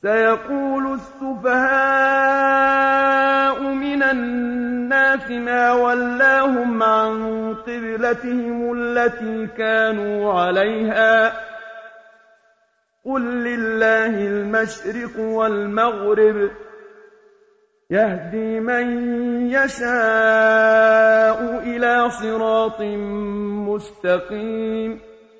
سيقول السفهاء من الناس ما ولاهم عن قبلتهم التي كانوا عليها قل لله المشرق والمغرب يهدي من يشاء إلى صراط مستقيم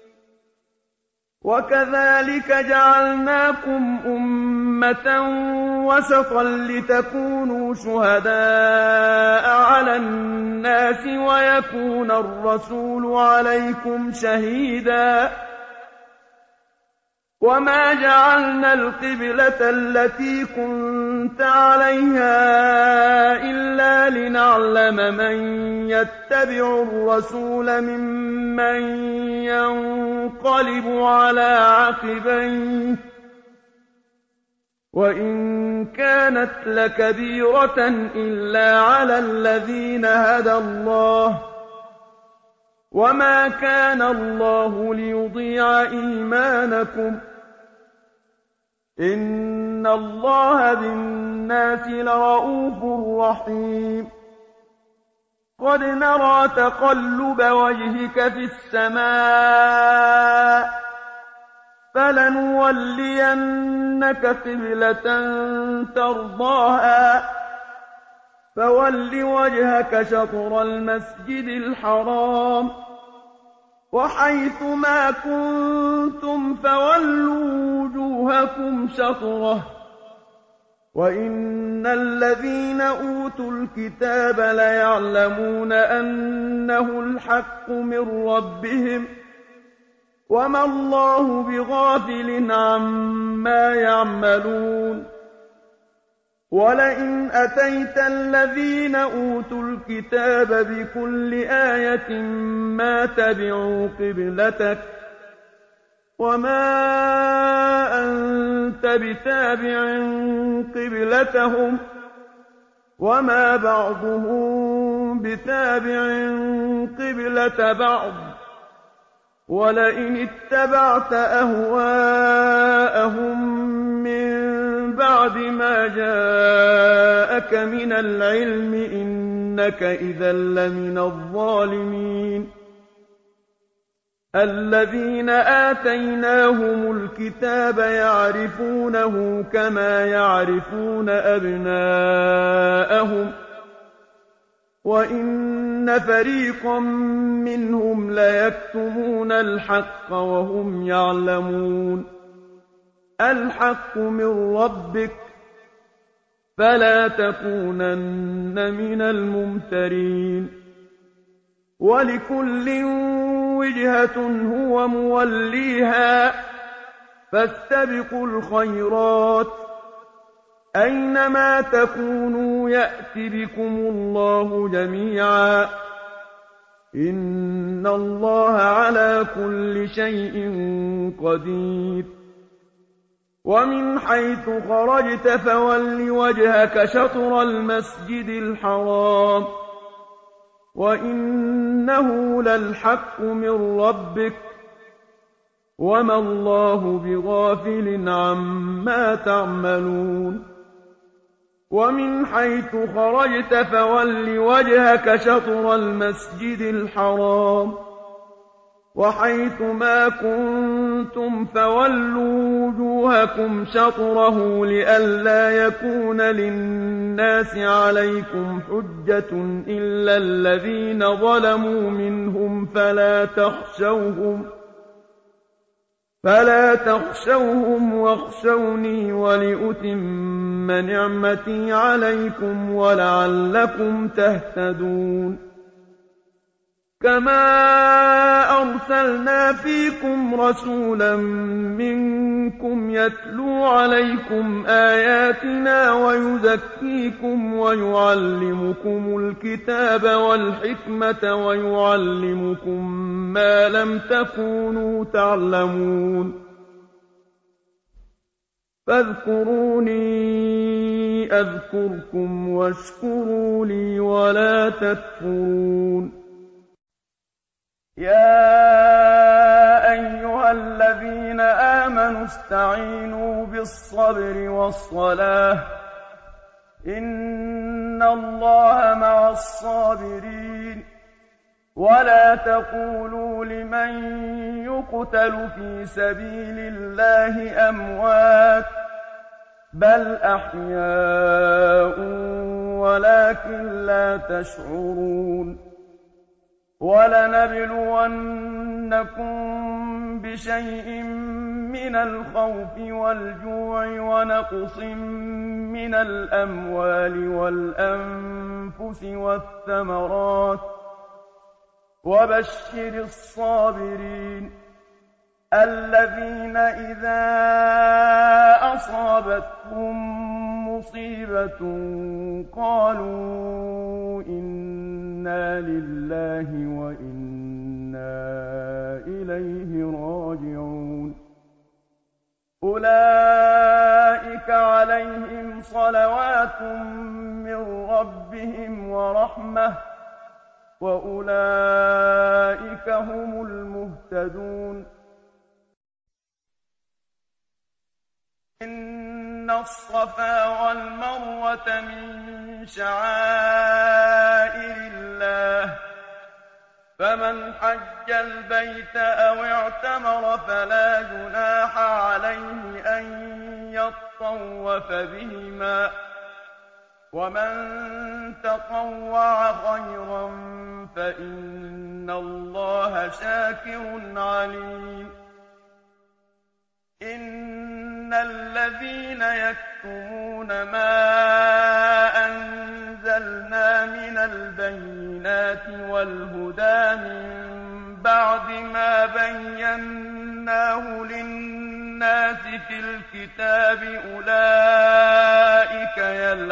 وكذلك جعلناكم أمة وسطا لتكونوا شهداء على الناس ويكون الرسول عليكم شهيدا وما جعلنا القبلة التي كنت عليها إلا لنعلم من يتبع الرسول ممن ينقلب على عقبيه وإن كانت لكبيرة إلا على الذين هدى الله وما كان الله ليضيع إيمانكم إن الله بالناس لرءوف رحيم قد نرى تقلب وجهك في السماء فلنولينك قبلة ترضاها فول وجهك شطر المسجد الحرام وحيث ما كنتم فولوا وجوهكم شطره وإن الذين أوتوا الكتاب ليعلمون أنه الحق من ربهم وما الله بغافل عما يعملون ولئن أتيت الذين أوتوا الكتاب بكل آية ما تبعوا قبلتك وما أنت بتابع قبلتهم وما بعضهم بتابع قبلة بعض ولئن اتبعت أهواءهم من بعد ما جاءك من العلم إنك إذا لمن الظالمين الذين آتيناهم الكتاب يعرفونه كما يعرفون أبناءهم وإن فريقا منهم ليكتمون الحق وهم يعلمون الحق من ربك فلا تكونن من الممترين ولكل وجهة هو موليها فاستبقوا الخيرات أينما تكونوا يأت بكم الله جميعا إن الله على كل شيء قدير ومن حيث خرجت فول وجهك شطر المسجد الحرام وإنه للحق من ربك وما الله بغافل عما تعملون ومن حيث خرجت فول وجهك شطر المسجد الحرام وحيث ما كنتم فولوا وجوهكم شطره لئلا يكون للناس عليكم حجة إلا الذين ظلموا منهم فلا تخشوهم واخشوني ولأتم نعمتي عليكم ولعلكم تهتدون كما أرسلنا فيكم رسولا منكم يتلو عليكم آياتنا ويزكيكم ويعلمكم الكتاب والحكمة ويعلمكم ما لم تكونوا تعلمون فاذكروني أذكركم واشكروا لي ولا تكفرون يا أَيُّهَا الَّذِينَ آمَنُوا اسْتَعِينُوا بِالصَّبْرِ وَالصَّلَاةِ ۚ إِنَّ اللَّهَ مَعَ الصَّابِرِينَ وَلَا تَقُولُوا لِمَن يُقْتَلُ فِي سَبِيلِ اللَّهِ أَمْوَاتٌ ۚ بَلْ أَحْيَاءٌ وَلَٰكِن لَّا تَشْعُرُونَ وَلَنَبْلُوَنَّكُم بِشَيْءٍ مِّنَ الْخَوْفِ وَالْجُوعِ وَنَقْصٍ مِّنَ الْأَمْوَالِ وَالْأَنفُسِ وَالثَّمَرَاتِ ۗ وَبَشِّرِ الصَّابِرِينَ الَّذِينَ إِذَا أَصَابَتْهُم مُّصِيبَةٌ قَالُوا إِنَّا لِلَّهِ وَإِنَّا إِلَيْهِ رَاجِعُونَ أُولَٰئِكَ عَلَيْهِمْ صَلَوَاتٌ مِّن رَّبِّهِمْ وَرَحْمَةٌ ۖ وَأُولَٰئِكَ هُمُ الْمُهْتَدُونَ إِنَّ الصَّفَا وَالْمَرْوَةَ مِن شَعَائِرِ اللَّهِ ۖ فَمَنْ حَجَّ الْبَيْتَ أَوِ اعْتَمَرَ فَلَا جُنَاحَ عَلَيْهِ أَن يَطَّوَّفَ بِهِمَا ۚ وَمَن تَطَوَّعَ خَيْرًا فَإِنَّ اللَّهَ شَاكِرٌ عَلِيمٌ إِنَّ الَّذِينَ يَكْتُمُونَ مَا أَنزَلْنَا مِنَ الْبَيِّنَاتِ وَالْهُدَىٰ مِن بَعْدِ مَا بَيَّنَّاهُ لِلنَّاسِ فِي الْكِتَابِ أُولَٰئِكَ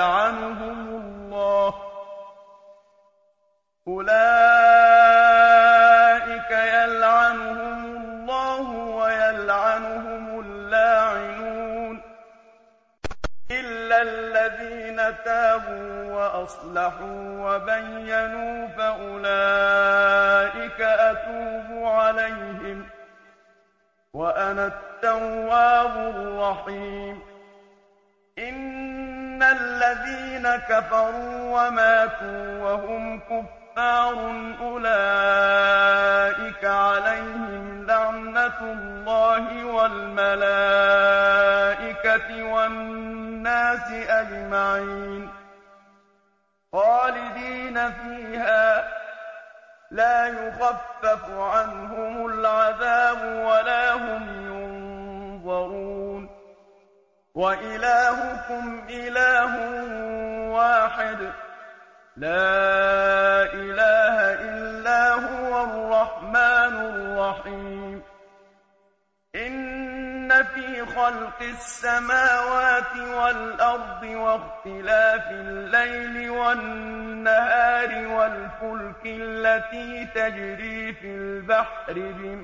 يَلْعَنُهُمُ اللَّهُ وَيَلْعَنُهُمُ اللَّاعِنُونَ إِلَّا الَّذِينَ تَابُوا وَأَصْلَحُوا وَبَيَّنُوا فَأُولَٰئِكَ أَتُوبُ عَلَيْهِمْ ۚ وَأَنَا التَّوَّابُ الرَّحِيمُ إِنَّ الَّذِينَ كَفَرُوا وَمَاتُوا وَهُمْ كُفَّارٌ أُولَٰئِكَ عَلَيْهِمْ لَعْنَةُ اللَّهِ وَالْمَلَائِكَةِ وَالنَّاسِ أَجْمَعِينَ خَالِدِينَ فِيهَا ۖ لَا يُخَفَّفُ عَنْهُمُ الْعَذَابُ وَلَا هُمْ يُنظَرُونَ وَإِلَٰهُكُمْ إِلَٰهٌ وَاحِدٌ ۖ لَّا إِلَٰهَ إِلَّا هُوَ الرَّحْمَٰنُ الرَّحِيمُ إِنَّ فِي خَلْقِ السَّمَاوَاتِ وَالْأَرْضِ وَاخْتِلَافِ اللَّيْلِ وَالنَّهَارِ وَالْفُلْكِ الَّتِي تَجْرِي فِي الْبَحْرِ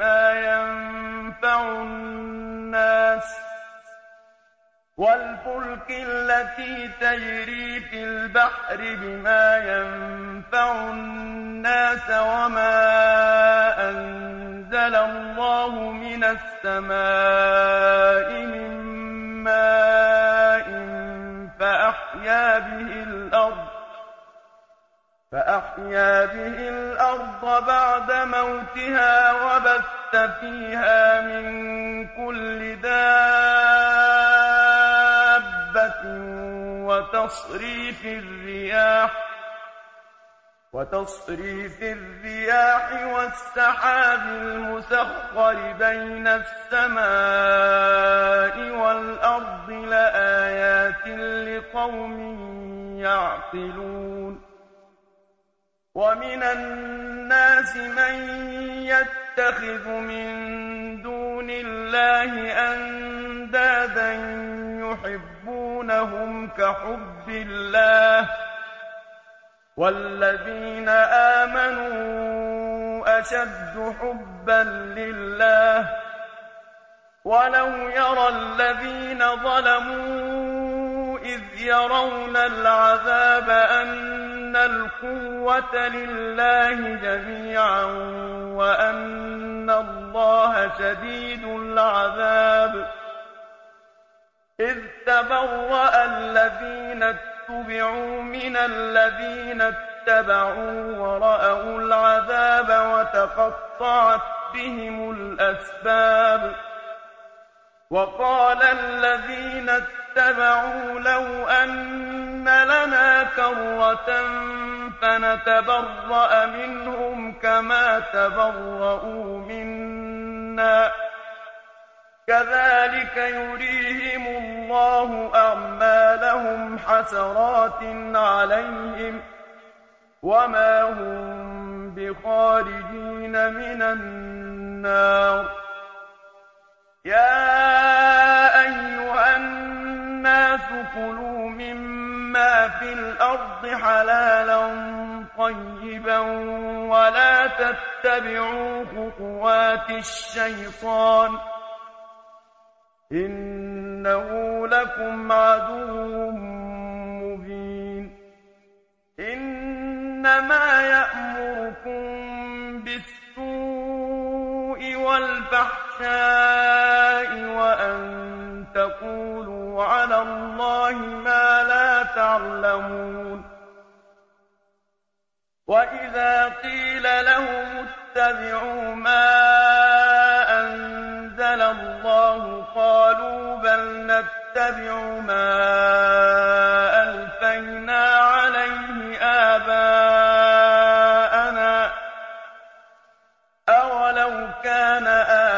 بِمَا يَنفَعُ النَّاسَ وَمَا أَنزَلَ اللَّهُ مِنَ السَّمَاءِ مِن مَّاءٍ فَأَحْيَا بِهِ الْأَرْضَ بَعْدَ مَوْتِهَا وَبَثَّ فِيهَا مِن كُلِّ دَابَّةٍ وَتَصْرِيفِ الرِّيَاحِ وَالسَّحَابِ الْمُسَخَّرِ بَيْنَ السَّمَاءِ وَالْأَرْضِ لَآيَاتٍ لِّقَوْمٍ يَعْقِلُونَ وَمِنَ النَّاسِ مَن يَتَّخِذُ مِن دُونِ اللَّهِ أَندَادًا يُحِبُّونَهُمْ كَحُبِّ اللَّهِ ۖ وَالَّذِينَ آمَنُوا أَشَدُّ حُبًّا لِّلَّهِ ۗ وَلَوْ يَرَى الَّذِينَ ظَلَمُوا إِذْ يَرَوْنَ الْعَذَابَ أَنَّ الْقُوَّةَ لِلَّهِ جَمِيعًا وَأَنَّ اللَّهَ اللَّهَ شَدِيدُ الْعَذَابِ إِذْ تَبَرَّأَ الَّذِينَ اتُّبِعُوا مِنَ الَّذِينَ اتَّبَعُوا وَرَأَوُا الْعَذَابَ وَتَقَطَّعَتْ بِهِمُ الْأَسْبَابُ وَقَالَ الَّذِينَ اتَّبَعُوا لَوْ أَنَّ لَنَا كَرَّةً فَنَتَبَرَّأَ مِنْهُمْ كَمَا تَبَرَّءُوا مِنَّا ۗ كَذَٰلِكَ يُرِيهِمُ اللَّهُ أَعْمَالَهُمْ حَسَرَاتٍ عَلَيْهِمْ وَمَا هُم بِخَارِجِينَ مِنَ النَّارِ يَا أَيُّهَا النَّاسُ كُلُوا مِمَّا فِي الْأَرْضِ حَلَالًا طَيِّبًا وَلَا تَتَّبِعُوا خُطُوَاتِ الشَّيْطَانِ ۚ إِنَّهُ لَكُمْ عَدُوٌّ مُّبِينٌ إِنَّمَا يَأْمُرُكُم بِالسُّوءِ وَالْفَحْشَاءِ وَأَن تَقُولُوا عَلَى اللَّهِ مَا لَا تَعْلَمُونَ وَإِذَا قِيلَ لَهُمُ اتَّبِعُوا مَا أَنزَلَ اللَّهُ قَالُوا بَلْ نَتَّبِعُ مَا أَلْفَيْنَا عَلَيْهِ آبَاءَنَا ۚ أَوَلَوْ كَانَ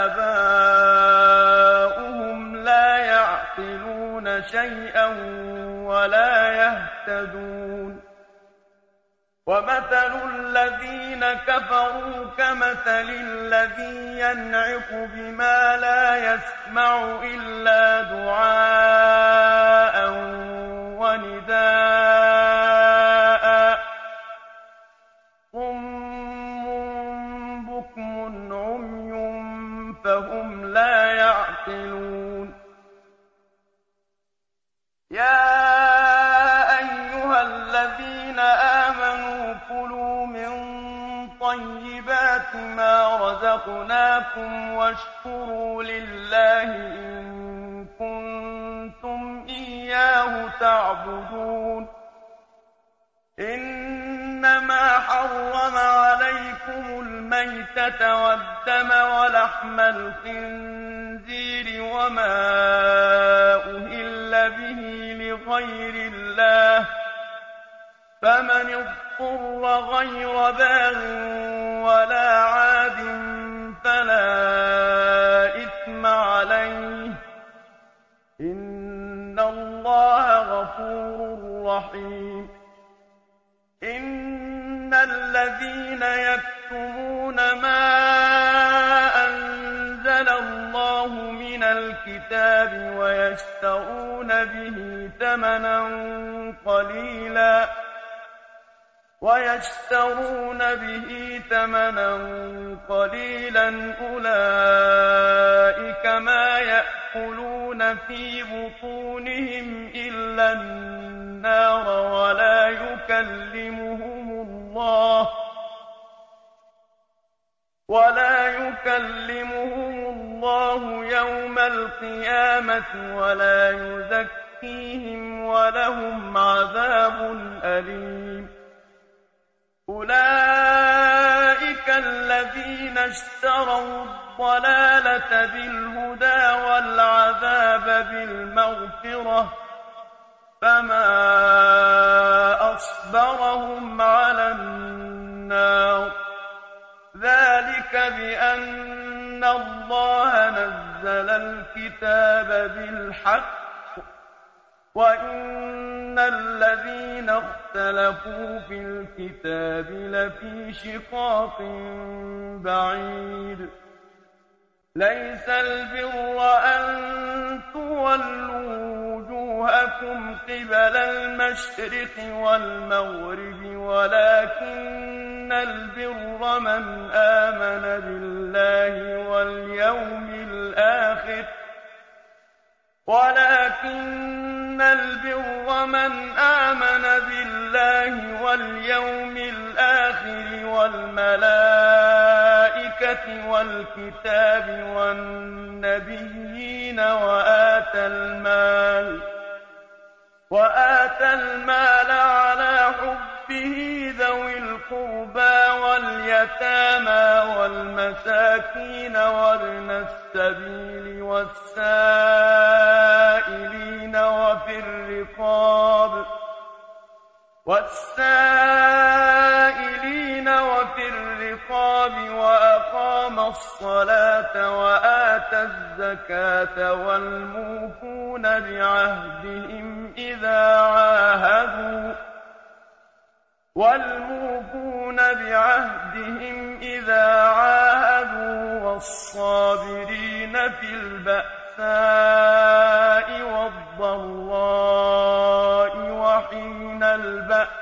آبَاؤُهُمْ لَا يَعْقِلُونَ شَيْئًا وَلَا يَهْتَدُونَ وَمَثَلُ الَّذِينَ كَفَرُوا كَمَثَلِ الَّذِي يَنْعِقُ بِمَا لَا يَسْمَعُ إِلَّا دُعَاءً وَنِدَاءً ۚ صُمٌّ بُكْمٌ عُمْيٌ فَهُمْ لَا يَعْقِلُونَ يَا أَيُّهَا الَّذِينَ آمَنُوا كُلُوا مِن طَيِّبَاتِ مَا رَزَقْنَاكُمْ وَاشْكُرُوا لِلَّهِ إِن كُنتُمْ إِيَّاهُ تَعْبُدُونَ إِنَّمَا حَرَّمَ عَلَيْكُمُ الْمَيْتَةَ وَالدَّمَ وَلَحْمَ الْخِنزِيرِ وَمَا أُهِلَّ بِهِ لِغَيْرِ اللَّهِ ۖ فَمَنِ اضْطُرَّ غَيْرَ بَاغٍ وَلَا عَادٍ فَلَا إِثْمَ عَلَيْهِ ۚ إِنَّ اللَّهَ غَفُورٌ رَّحِيمٌ إِنَّ الَّذِينَ يَكْتُمُونَ مَا أَنزَلَ اللَّهُ مِنَ الْكِتَابِ وَيَشْتَرُونَ بِهِ ثَمَنًا قَلِيلًا أُولَٰئِكَ مَا يَأْكُلُونَ فِي بُطُونِهِمْ إِلَّا النَّارَ وَلَا يُكَلِّمُهُمُ اللَّهُ يَوْمَ الْقِيَامَةِ وَلَا يُزَكِّيهِمْ وَلَهُمْ عَذَابٌ أَلِيمٌ أُولَٰئِكَ الَّذِينَ اشْتَرَوُا الضَّلَالَةَ بِالْهُدَىٰ وَالْعَذَابَ بِالْمَغْفِرَةِ ۚ فَمَا أَصْبَرَهُمْ عَلَى النَّارِ ذَٰلِكَ بِأَنَّ اللَّهَ نَزَّلَ الْكِتَابَ بِالْحَقِّ وَإِنَّ الَّذِينَ اخْتَلَفُوا فِي الْكِتَابِ لَفِي شِقَاقٍ بَعِيدٍ لَيْسَ الْبِرَّ أَن تُوَلُّوا وُجُوهَكُمْ قِبَلَ الْمَشْرِقِ وَالْمَغْرِبِ وَلَٰكِنَّ الْبِرَّ مَنْ آمَنَ بِاللَّهِ وَالْيَوْمِ الْآخِرِ وَالْمَلَائِكَةِ الْمَلَائِكَةِ وَالْكِتَابِ وَالنَّبِيِّينَ وَآتَى المال عَلَىٰ حُبِّهِ ذَوِي الْقُرْبَىٰ وَالْيَتَامَىٰ وَالْمَسَاكِينَ وَابْنَ السَّبِيلِ وَالسَّائِلِينَ وَفِي الرِّقَابِ وَأَقَامَ الصَّلَاةَ وَآتَى الزَّكَاةَ وَالْمُوفُونَ بِعَهْدِهِمْ إِذَا عَاهَدُوا وَالصَّابِرِينَ فِي الْبَأْسَاءِ وَالضَّرَّاءِ وَحِينَ الْبَأْسِ ۗ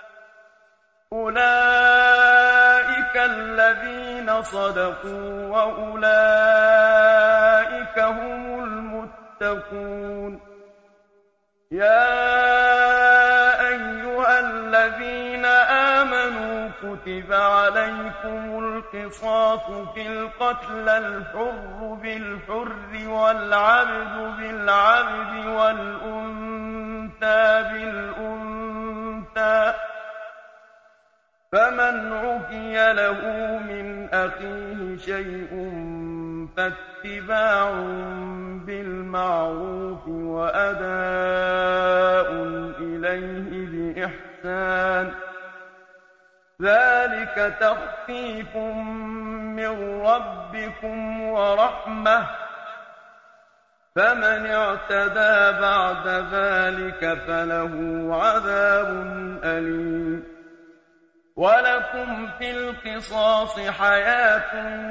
أُولَٰئِكَ الَّذِينَ صَدَقُوا وَأُولَٰئِكَ هُمُ الْمُتَّقُونَ يَا أَيُّهَا الَّذِينَ آمَنُوا كُتِبَ عَلَيْكُمُ الْقِصَاصُ فِي الْقَتْلَى الْحُرُّ بِالْحُرِّ وَالْعَبْدُ بِالْعَبْدِ وَالْأُنثَىٰ بِالْأُنثَىٰ ۚ فَمَنْ عُفِيَ لَهُ مِنْ أَخِيهِ شَيْءٌ فَاتِّبَاعٌ بِالْمَعْرُوفِ وَأَدَاءٌ إِلَيْهِ بِإِحْسَانٍ ۗ ذَٰلِكَ تَخْفِيفٌ مِّن رَّبِّكُمْ وَرَحْمَةٌ ۚ فَمَنِ اعْتَدَىٰ بَعْدَ ذَٰلِكَ فَلَهُ عَذَابٌ أَلِيمٌ وَلَكُمْ فِي الْقِصَاصِ حَيَاةٌ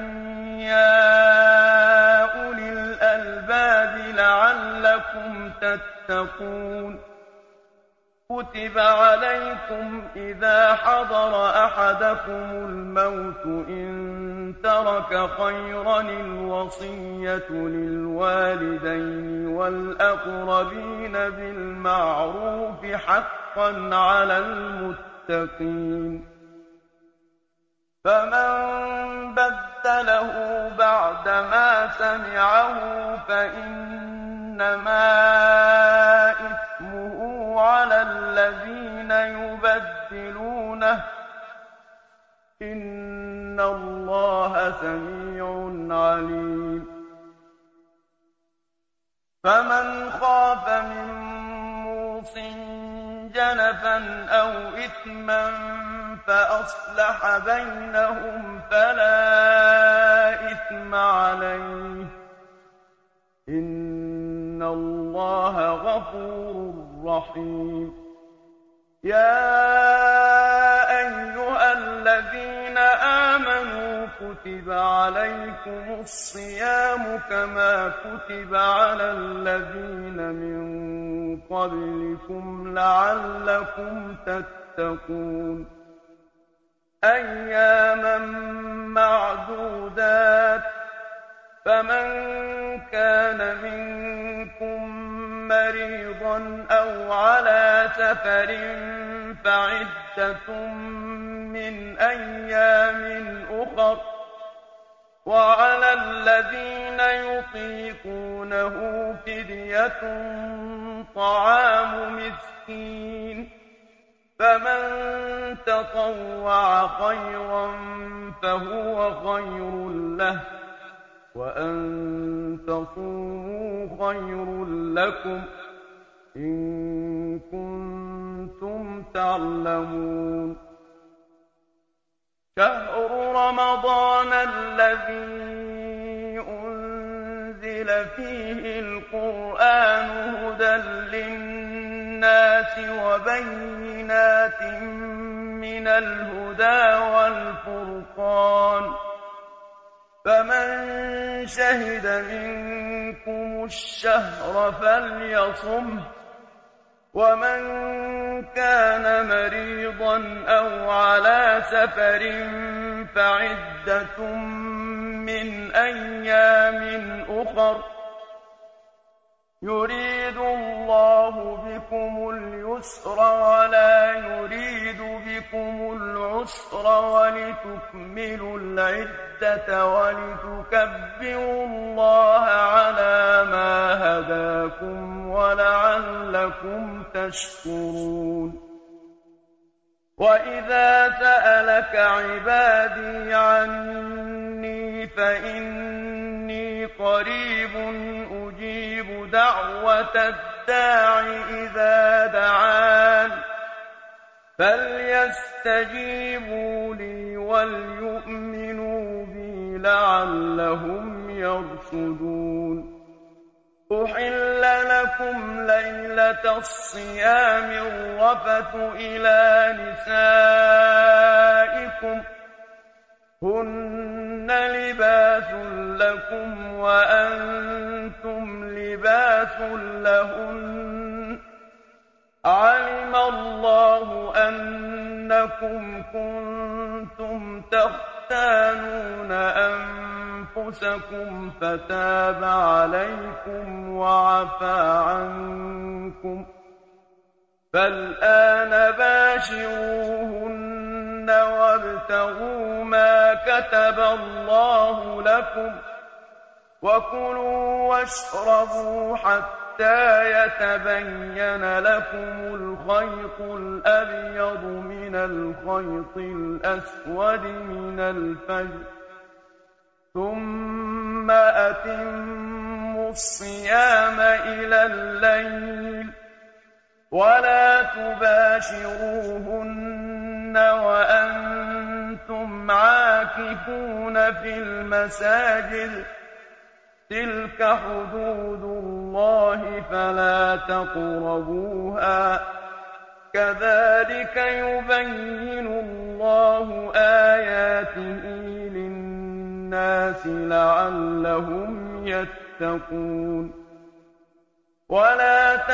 يَا أُولِي الْأَلْبَابِ لَعَلَّكُمْ تَتَّقُونَ كُتِبَ عَلَيْكُمْ إِذَا حَضَرَ أَحَدَكُمُ الموت إن تَرَكَ خَيْرًا الْوَصِيَّةُ لِلْوَالِدَيْنِ وَالْأَقْرَبِينَ بِالْمَعْرُوفِ حَقًّا عَلَى الْمُتَّقِينَ فَمَن بَدَّلَهُ بَعْدَمَا سَمِعَهُ فَإِنَّمَا إِثْمُهُ عَلَى الَّذِينَ يُبَدِّلُونَهُ ۚ إِنَّ اللَّهَ سَمِيعٌ عَلِيمٌ فَمَنْ خَافَ مِن مُّوصٍ جَنَفًا أَوْ إِثْمًا فَأَصْلَحَ بَيْنَهُمْ فَلَا إِثْمَ عَلَيْهِ ۚ إِنَّ اللَّهَ غَفُورٌ رَّحِيمٌ يَا أَيُّهَا الَّذِينَ آمَنُوا كُتِبَ عَلَيْكُمُ الصِّيَامُ كَمَا كُتِبَ عَلَى الَّذِينَ مِن قَبْلِكُمْ لَعَلَّكُمْ تَتَّقُونَ أَيَّامًا مَّعْدُودَاتٍ ۚ فَمَن كَانَ مِنكُم مَّرِيضًا أَوْ عَلَىٰ سَفَرٍ فَعِدَّةٌ مِّنْ أَيَّامٍ أُخَرَ ۚ وَعَلَى الَّذِينَ يُطِيقُونَهُ فِدْيَةٌ طَعَامُ مِسْكِينٍ ۖ فَمَن تَطَوَّعَ خَيْرًا فَهُوَ خَيْرٌ لَّهُ ۚ وَأَن تَصُومُوا خَيْرٌ لَّكُمْ إِن كُنتُمْ تَعْلَمُونَ شَهْرُ رَمَضَانَ الَّذِي أُنزِلَ فِيهِ الْقُرْآنُ هُدًى لِّلنَّاسِ وَبَيِّنَاتٍ مِّنَ الْهُدَىٰ وَالْفُرْقَانِ ۚ فَمَن شَهِدَ مِنكُمُ الشَّهْرَ فَلْيَصُمْهُ ۖ وَمَن كَانَ مَرِيضًا أَوْ عَلَىٰ سَفَرٍ فَعِدَّةٌ مِّنْ أَيَّامٍ أُخَرَ ۚ يُرِيدُ اللَّهُ بِكُمُ الْيُسْرَ وَلَا يُرِيدُ بِكُمُ الْعُسْرَ والعسر ولتكملوا العدة ولتكبروا الله على ما هداكم ولعلكم تشكرون وإذا سألك عبادي عني فإني قريب أجيب دعوة الداع إذا دعان فليستجيبوا لي وليؤمنوا بي لعلهم يرشدون أحل لكم ليلة الصيام الرفث إلى نسائكم هن لباس لكم وأنتم لباس لهن علم الله أنكم كنتم تختانون أنفسكم فتاب عليكم وعفى عنكم فالآن باشروهن وابتغوا ما كتب الله لكم وكلوا واشربوا حتى يتبين لكم الخيط الأبيض من الخيط الأسود من الفجر ثم أتموا الصيام إلى الليل ولا تباشروهن وأنتم عاكفون في المساجد تلك حدود الله فلا تقربوها كذلك يبين الله آياته للناس لعلهم يتقون ولا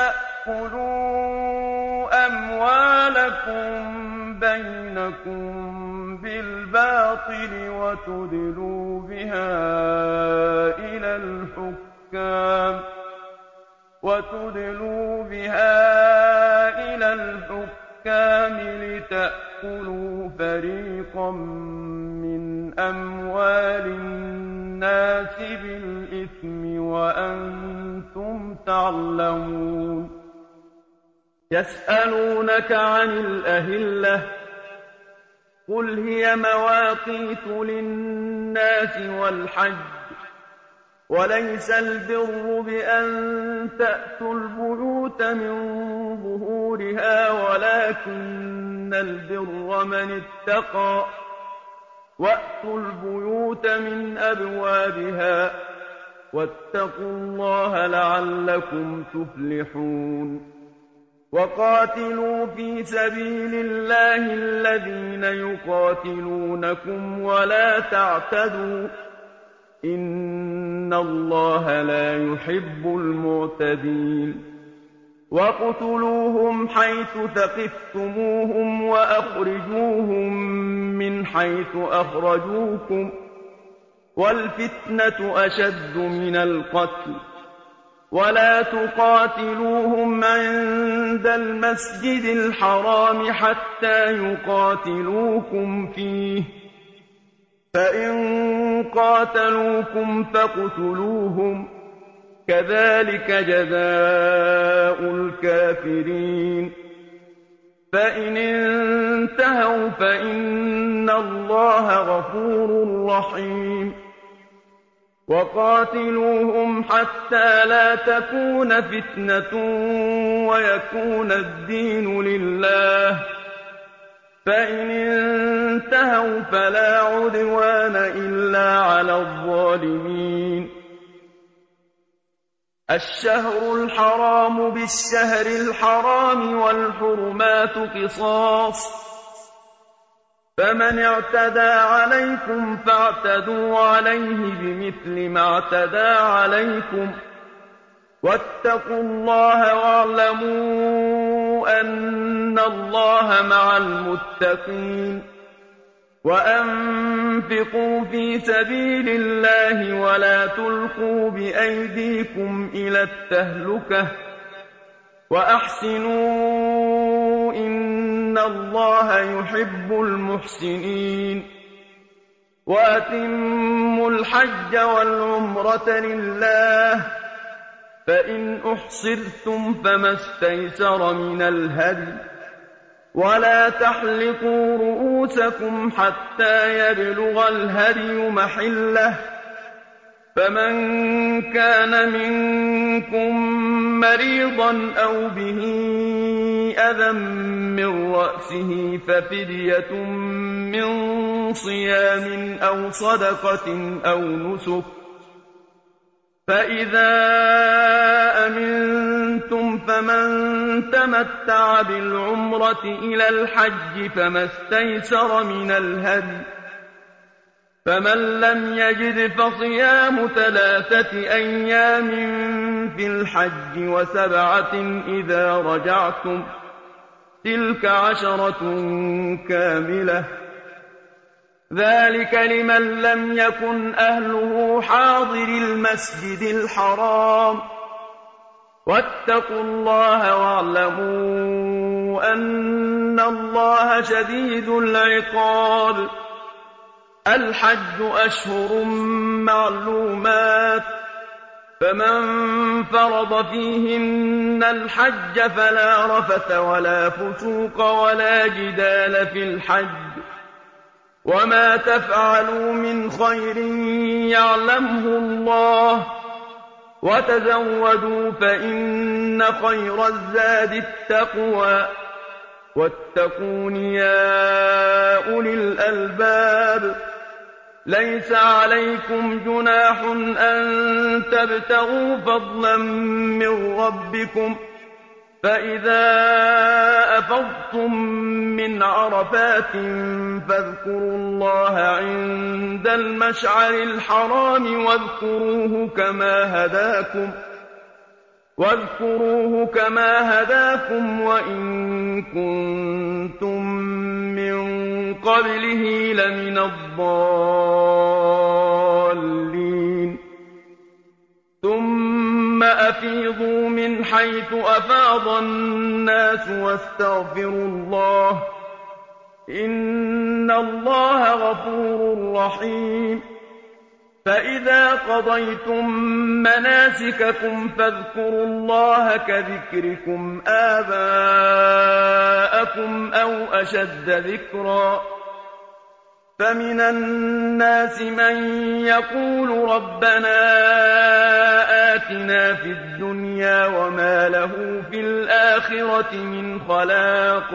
تأكلوا أموالكم بينكم بالباطل وتدلوا بها إلى الحكام لتأكلوا فريقا من أموال الناس بالإثم وأنتم تعلمون يسألونك عن الأهلة قل هي مواقيت للناس والحج وليس البر بأن تأتوا البيوت من ظهورها ولكن البر من اتقى وأتوا البيوت من أبوابها واتقوا الله لعلكم تفلحون وقاتلوا في سبيل الله الذين يقاتلونكم ولا تعتدوا إن الله لا يحب المعتدين واقتلوهم حيث ثقفتموهم وأخرجوهم من حيث أخرجوكم والفتنة أشد من القتل ولا تقاتلوهم عند المسجد الحرام حتى يقاتلوكم فيه فإن قاتلوكم فاقتلوهم كذلك جزاء الكافرين فإن انتهوا فإن الله غفور رحيم وقاتلوهم حتى لا تكون فتنة ويكون الدين لله فإن انتهوا فلا عدوان إلا على الظالمين الشهر الحرام بالشهر الحرام والحرمات قصاص فمن اعتدى عليكم فاعتدوا عليه بمثل ما اعتدى عليكم واتقوا الله واعلموا أن الله مع المتقين وأنفقوا في سبيل الله ولا تلقوا بأيديكم إلى التهلكة وأحسنوا إن اللَّهَ يُحِبُّ الْمُحْسِنِينَ وَأَتِمُّوا الْحَجَّ وَالْعُمْرَةَ لِلَّهِ ۚ فَإِنْ أُحْصِرْتُمْ فَمَا اسْتَيْسَرَ مِنَ الْهَدْيِ ۖ وَلَا تَحْلِقُوا رُءُوسَكُمْ حَتَّىٰ يَبْلُغَ الْهَدْيُ مَحِلَّهُ ۚ فَمَن كَانَ مِنكُم مَّرِيضًا أَوْ بِهِ أَذًى مِّن رَّأْسِهِ فَفِدْيَةٌ مِّن صِيَامٍ أَوْ صَدَقَةٍ أَوْ نُسُكٍ ۚ فَإِذَا أَمِنتُمْ فَمَن تَمَتَّعَ بِالْعُمْرَةِ إِلَى الْحَجِّ فَمَا اسْتَيْسَرَ مِنَ الْهَدْيِ ۚ فَمَن لَّمْ يَجِدْ فَصِيَامُ 3 أيام في الْحَجِّ وَسَبْعَةٍ إِذَا رَجَعْتُمْ ۗ تِلْكَ 10 كَامِلَةٌ ۗ ذَٰلِكَ لِمَن لَّمْ يَكُنْ أَهْلُهُ حَاضِرِي الْمَسْجِدِ الْحَرَامِ ۚ وَاتَّقُوا اللَّهَ وَاعْلَمُوا أَنَّ اللَّهَ شَدِيدُ الْعِقَابِ. الْحَجُّ أَشْهُرٌ مَّعْلُومَاتٌ ۚ فَمَن فَرَضَ فِيهِنَّ الْحَجَّ فَلَا رَفَثَ وَلَا فُسُوقَ وَلَا جِدَالَ فِي الْحَجِّ ۗ وَمَا تَفْعَلُوا مِنْ خَيْرٍ يَعْلَمْهُ اللَّهُ ۗ وَتَزَوَّدُوا فَإِنَّ خَيْرَ الزَّادِ التَّقْوَىٰ ۚ وَاتَّقُونِ يَا أُولِي الْأَلْبَابِ. لَيْسَ عَلَيْكُمْ جُنَاحٌ أَن تَبْتَغُوا فَضْلًا مِّن رَّبِّكُمْ ۚ فَإِذَا أَفَضْتُم مِّنْ عَرَفَاتٍ فَاذْكُرُوا اللَّهَ عِندَ الْمَشْعَرِ الْحَرَامِ واذكروه كما هداكم وإن كنتم من قبله لمن الضالين. ثم أفيضوا من حيث أفاض الناس واستغفروا الله، إن الله غفور رحيم. فإذا قضيتم مناسككم فاذكروا الله كذكركم آباءكم أو أشد ذكرا. فمن الناس من يقول ربنا آتنا في الدنيا وما له في الآخرة من خلاق،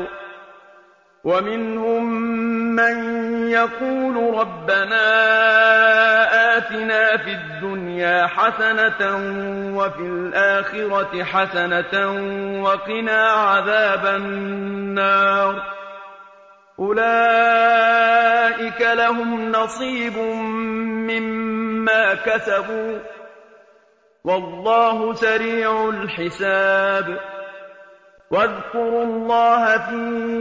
ومنهم من يقول ربنا آتنا في الدنيا حسنة وفي الآخرة حسنة وقنا عذاب النار. أولئك لهم نصيب مما كسبوا، والله سريع الحساب. واذكروا الله في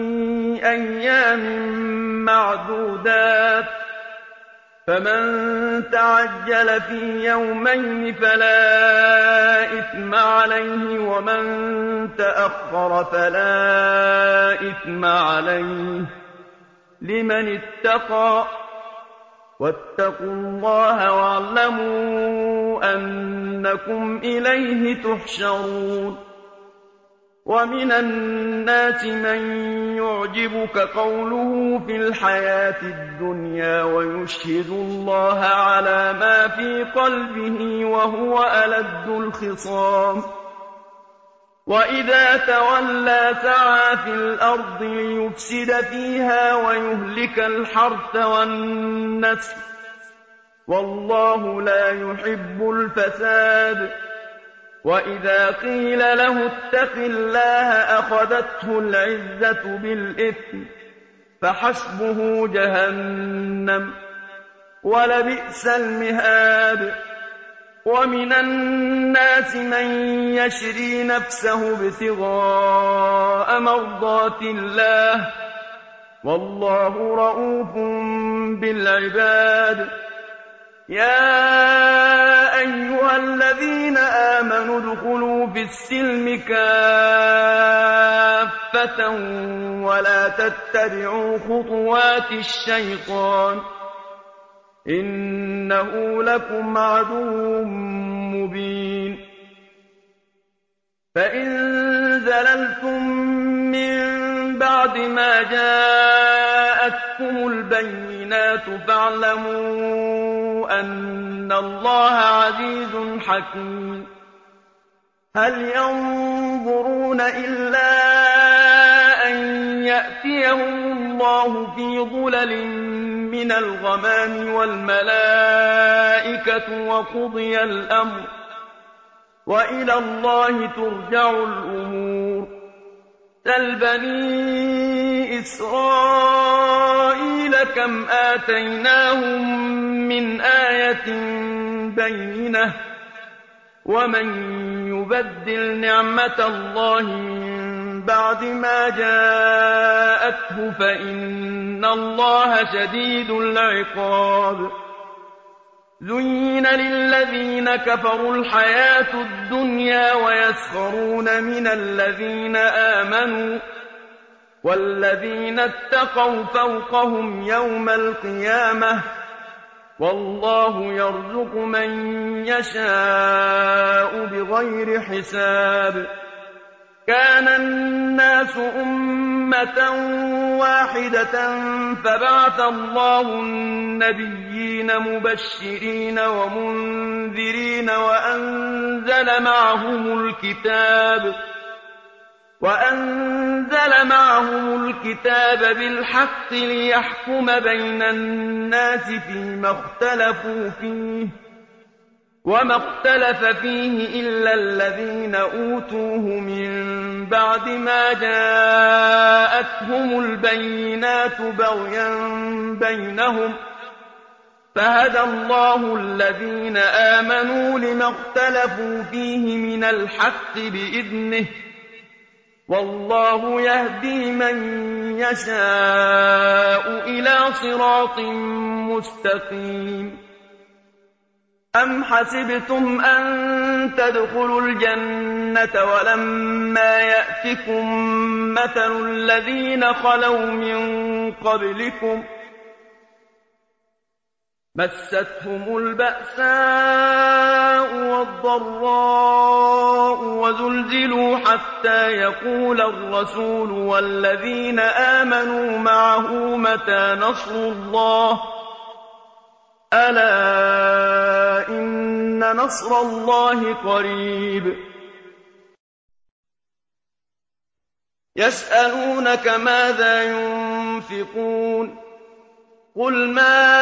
أيام معدودات، فمن تعجل في يومين فلا إثم عليه، ومن تأخر فلا إثم عليه، لمن اتقى. واتقوا الله واعلموا أنكم إليه تحشرون. ومن الناس من يعجبك قوله في الحياة الدنيا ويشهد الله على ما في قلبه وهو ألد الخصام. وإذا تولى سعى في الأرض ليفسد فيها ويهلك الحرث والنسل، والله لا يحب الفساد. وإذا قيل له اتق الله أخذته العزة بالإثم، فحسبه جهنم، ولبئس المهاد. ومن الناس من يشري نفسه ابتغاء مرضات الله، والله رءوف بالعباد. يا أيها الذين آمنوا ادخلوا في السلم كافة أمامة ولا تتبعوا خطوات الشيطان إنه لكم عدو مبين فإن زللتم من بعد ما جاءتكم البينات فاعلموا أن الله عزيز حكيم هل ينظرون إلا أن يأتيهم الله في ظلل من الغمام والملائكة وقضي الأمر وإلى الله ترجع الأمور سل بني إسرائيل كم آتيناهم من آية بينة ومن يبدل نعمة الله من بعد ما جاءته فإن الله شديد العقاب زين للذين كفروا الحياة الدنيا ويسخرون من الذين آمنوا والذين اتقوا فوقهم يوم القيامة والله يرزق من يشاء بغير حساب كان الناس أمة واحدة فبعث الله النبيين مبشرين ومنذرين وأنزل معهم الكتاب بالحق ليحكم بين الناس فيما اختلفوا فيه وما اختلف فيه إلا الذين أوتوه من بعد ما جاءتهم البينات بغيا بينهم فهدى الله الذين آمنوا لما اختلفوا فيه من الحق بإذنه والله يهدي من يشاء إلى صراط مستقيم أم حسبتم أن تدخلوا الجنة ولما يأتكم مثل الذين خلوا من قبلكم مستهم البأساء والضراء وزلزلوا حتى يقول الرسول والذين آمنوا معه متى نصر الله ألا إن نصر الله قريب يسألونك ماذا ينفقون قل ما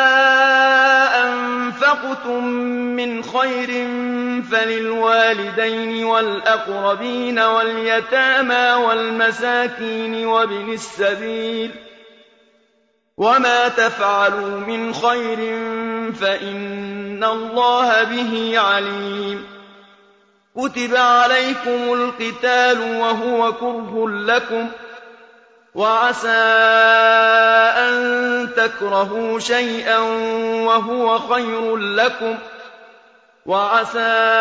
أنفقتم من خير فللوالدين والأقربين واليتامى والمساكين وابن السبيل وما تفعلوا من خير فإن الله به عليم كتب عليكم القتال وهو كره لكم وعسى أن تكرهوا شيئا وهو خير لكم وعسى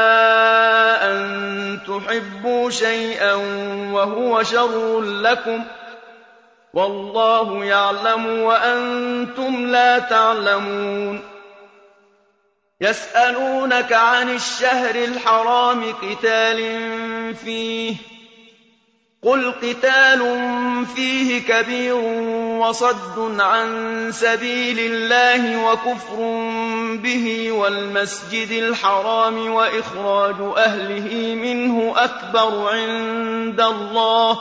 أن تحبوا شيئا وهو شر لكم والله يعلم وأنتم لا تعلمون يسألونك عن الشهر الحرام قتال فيه قل قتال فيه كبير وصد عن سبيل الله وكفر به والمسجد الحرام وإخراج أهله منه أكبر عند الله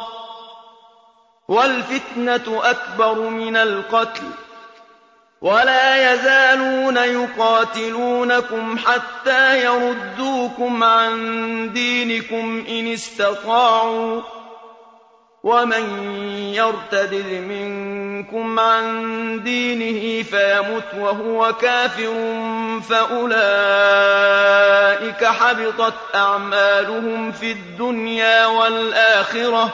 والفتنة أكبر من القتل ولا يزالون يقاتلونكم حتى يردوكم عن دينكم إن استطاعوا ومن يرتد منكم عن دينه فيمت وهو كافر فأولئك حبطت أعمالهم في الدنيا والآخرة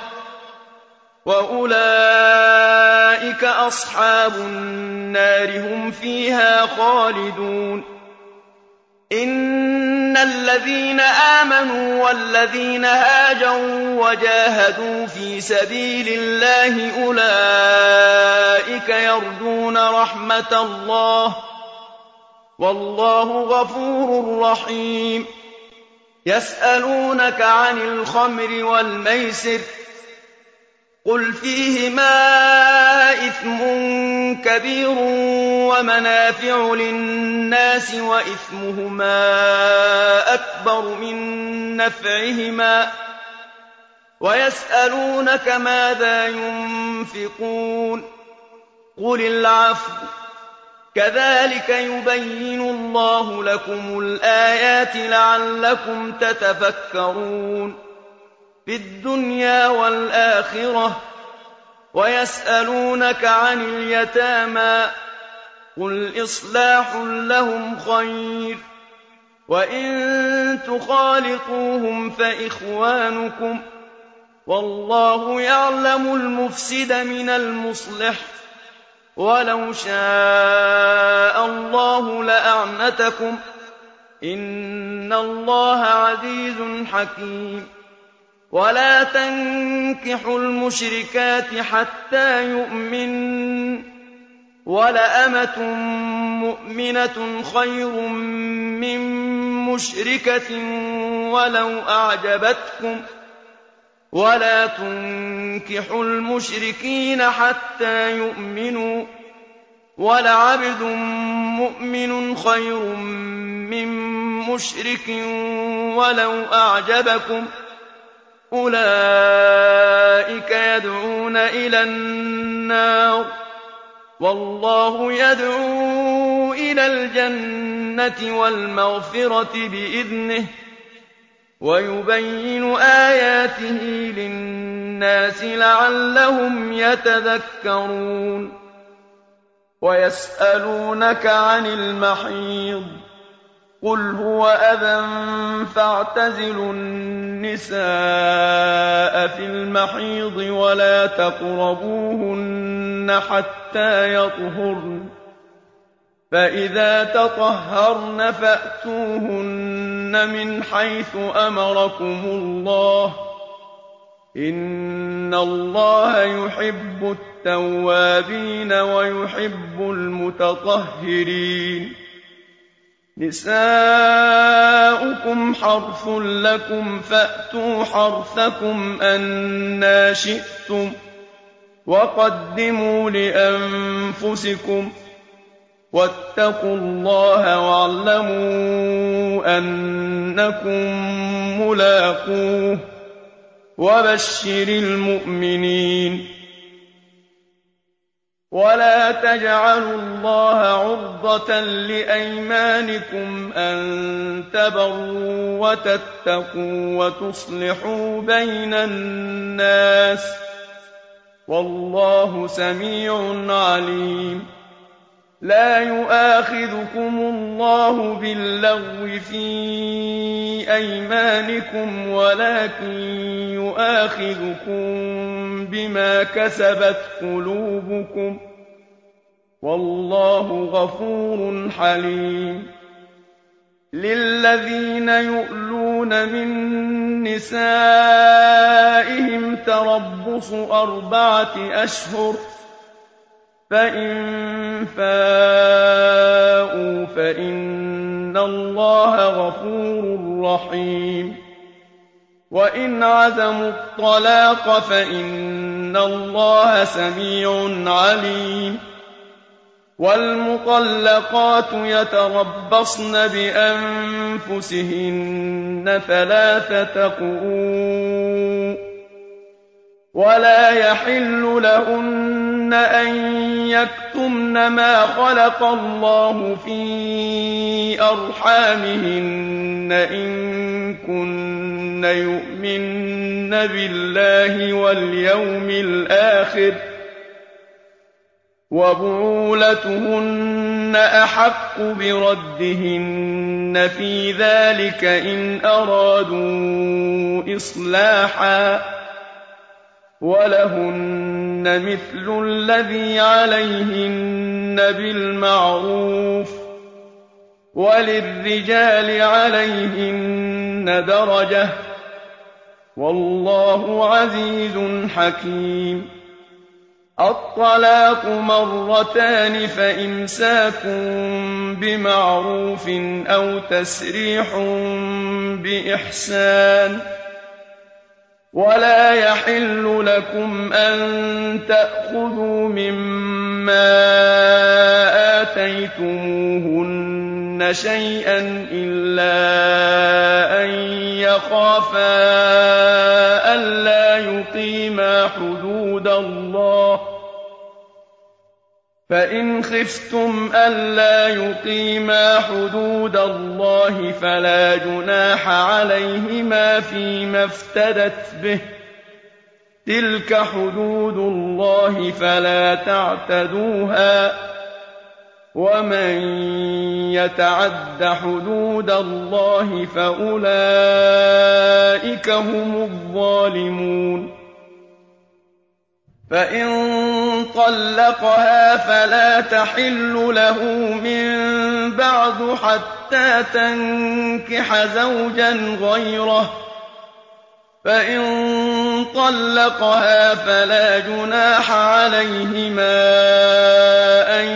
وأولئك أصحاب النار هم فيها خالدون إِنَّ الَّذِينَ آمَنُوا وَالَّذِينَ هَاجَرُوا وَجَاهَدُوا فِي سَبِيلِ اللَّهِ أُولَٰئِكَ يَرْجُونَ رَحْمَتَ اللَّهِ ۚ وَاللَّهُ غَفُورٌ رَّحِيمٌ يَسْأَلُونَكَ عَنِ الْخَمْرِ وَالْمَيْسِرِ ۖ قُلْ فِيهِمَا إِثْمٌ كَبِيرٌ وَمَنَافِعُ لِلنَّاسِ وَإِثْمُهُمَا أَكْبَرُ مِن نَّفْعِهِمَا ۗ وَيَسْأَلُونَكَ مَاذَا يُنفِقُونَ ۖ قُلِ الْعَفْوَ ۗ كَذَٰلِكَ يُبَيِّنُ اللَّهُ لَكُمُ الْآيَاتِ لَعَلَّكُمْ تَتَفَكَّرُونَ فِي الدُّنْيَا وَالْآخِرَةِ ۗ وَيَسْأَلُونَكَ عَنِ الْيَتَامَىٰ ۖ قُلْ إِصْلَاحٌ لَّهُمْ خَيْرٌ ۖ وَإِن تُخَالِطُوهُمْ فَإِخْوَانُكُمْ ۚ وَاللَّهُ يَعْلَمُ الْمُفْسِدَ مِنَ الْمُصْلِحِ ۚ وَلَوْ شَاءَ اللَّهُ لَأَعْنَتَكُمْ ۚ إِنَّ اللَّهَ عَزِيزٌ حَكِيمٌ وَلَا تَنكِحُوا الْمُشْرِكَاتِ حَتَّىٰ يُؤْمِنَّ ۚ وَلَأَمَةٌ مُّؤْمِنَةٌ خَيْرٌ مِّن مُّشْرِكَةٍ وَلَوْ أَعْجَبَتْكُمْ ۗ وَلَا تُنكِحُوا الْمُشْرِكِينَ حَتَّىٰ يُؤْمِنُوا ۚ وَلَعَبْدٌ مُّؤْمِنٌ خَيْرٌ مِّن مُّشْرِكٍ وَلَوْ أَعْجَبَكُمْ ۗ أُولَٰئِكَ يَدْعُونَ إِلَى النَّارِ ۖ وَاللَّهُ يَدْعُو إِلَى الْجَنَّةِ وَالْمَغْفِرَةِ بِإِذْنِهِ ۖ وَيُبَيِّنُ آيَاتِهِ لِلنَّاسِ لَعَلَّهُمْ يَتَذَكَّرُونَ وَيَسْأَلُونَكَ عَنِ الْمَحِيضِ ۖ قُلْ هُوَ أَذًى فَاعْتَزِلُوا النِّسَاءَ فِي الْمَحِيضِ وَلَا تَقْرَبُوهُنَّ حَتَّىٰ يَطْهُرْنَ ۖ فَإِذَا تَطَهَّرْنَ فَأْتُوهُنَّ مِنْ حَيْثُ أَمَرَكُمُ اللَّهُ ۚ إِنَّ اللَّهَ يُحِبُّ التَّوَّابِينَ وَيُحِبُّ المُتَطَهِّرِينَ نِسَاؤُكُمْ حَرْثٌ لَّكُمْ فَأْتُوا حَرْثَكُمْ أَنَّىٰ شِئْتُمْ ۖ وَقَدِّمُوا لِأَنفُسِكُمْ ۚ وَاتَّقُوا اللَّهَ وَاعْلَمُوا أَنَّكُم مُّلَاقُوهُ ۗ وَبَشِّرِ الْمُؤْمِنِينَ وَلَا تَجْعَلُوا اللَّهَ عُرْضَةً لِّأَيْمَانِكُمْ أَن تَبَرُّوا وَتَتَّقُوا وَتُصْلِحُوا بَيْنَ النَّاسِ ۗ وَاللَّهُ سَمِيعٌ عَلِيمٌ لَّا يُؤَاخِذُكُمُ اللَّهُ بِاللَّغْوِ فِي أَيْمَانِكُمْ وَلَٰكِن يُؤَاخِذُكُم بِمَا كَسَبَتْ قُلُوبُكُمْ ۗ وَاللَّهُ غَفُورٌ حَلِيمٌ لِّلَّذِينَ يُؤْلُونَ مِن نِّسَائِهِمْ تَرَبُّصُ 4 أشهر ۖ فَإِن فَاءُوا فَإِنَّ اللَّهَ غَفُورٌ رَّحِيمٌ وَإِنْ عَزَمُوا الطَّلَاقَ فَإِنَّ اللَّهَ سَمِيعٌ عَلِيمٌ وَالْمُطَلَّقَاتُ يَتَرَبَّصْنَ بِأَنفُسِهِنَّ 3 قُرُوءٍ ۚ وَلَا يَحِلُّ لَهُنَّ أَن يَكْتُمْنَ مَا خَلَقَ اللَّهُ فِي أَرْحَامِهِنَّ إِن كُنَّ يُؤْمِنَّ بِاللَّهِ وَالْيَوْمِ الْآخِرِ ۚ وَبُعُولَتُهُنَّ أَحَقُّ بِرَدِّهِنَّ فِي ذَٰلِكَ إِنْ أَرَادُوا إِصْلَاحًا ۚ وَلَهُنَّ مِثْلُ الَّذِي عَلَيْهِنَّ بِالْمَعْرُوفِ ۚ وَلِلرِّجَالِ عَلَيْهِنَّ دَرَجَةٌ ۗ وَاللَّهُ عَزِيزٌ حَكِيمٌ. الطَّلَاقُ مَرَّتَانِ ۖ فَإِمْسَاكٌ بِمَعْرُوفٍ أَوْ تَسْرِيحٌ بِإِحْسَانٍ ۗ وَلَا يَحِلُّ لَكُمْ أَن تَأْخُذُوا مِمَّا آتَيْتُمُوهُنَّ شَيْئًا إِلَّا أَن يَخَافَا أَلَّا يُقِيمَا حُدُودَ اللَّهِ ۖ فَإِنْ خِفْتُمْ أَلَّا يُقِيمَا حُدُودَ اللَّهِ فَلَا جُنَاحَ عَلَيْهِمَا فِيمَا افْتَدَتْ بِهِ ۗ تِلْكَ حُدُودُ اللَّهِ فَلَا تَعْتَدُوهَا ۚ وَمَن يَتَعَدَّ حُدُودَ اللَّهِ فَأُولَٰئِكَ هُمُ الظَّالِمُونَ. فَإِن طَلَّقَهَا فَلَا تَحِلُّ لَهُ مِن بَعْدُ حَتَّىٰ تَنكِحَ زَوْجًا غَيْرَهُ ۗ فَإِن طَلَّقَهَا فَلَا جُنَاحَ عَلَيْهِمَا أَن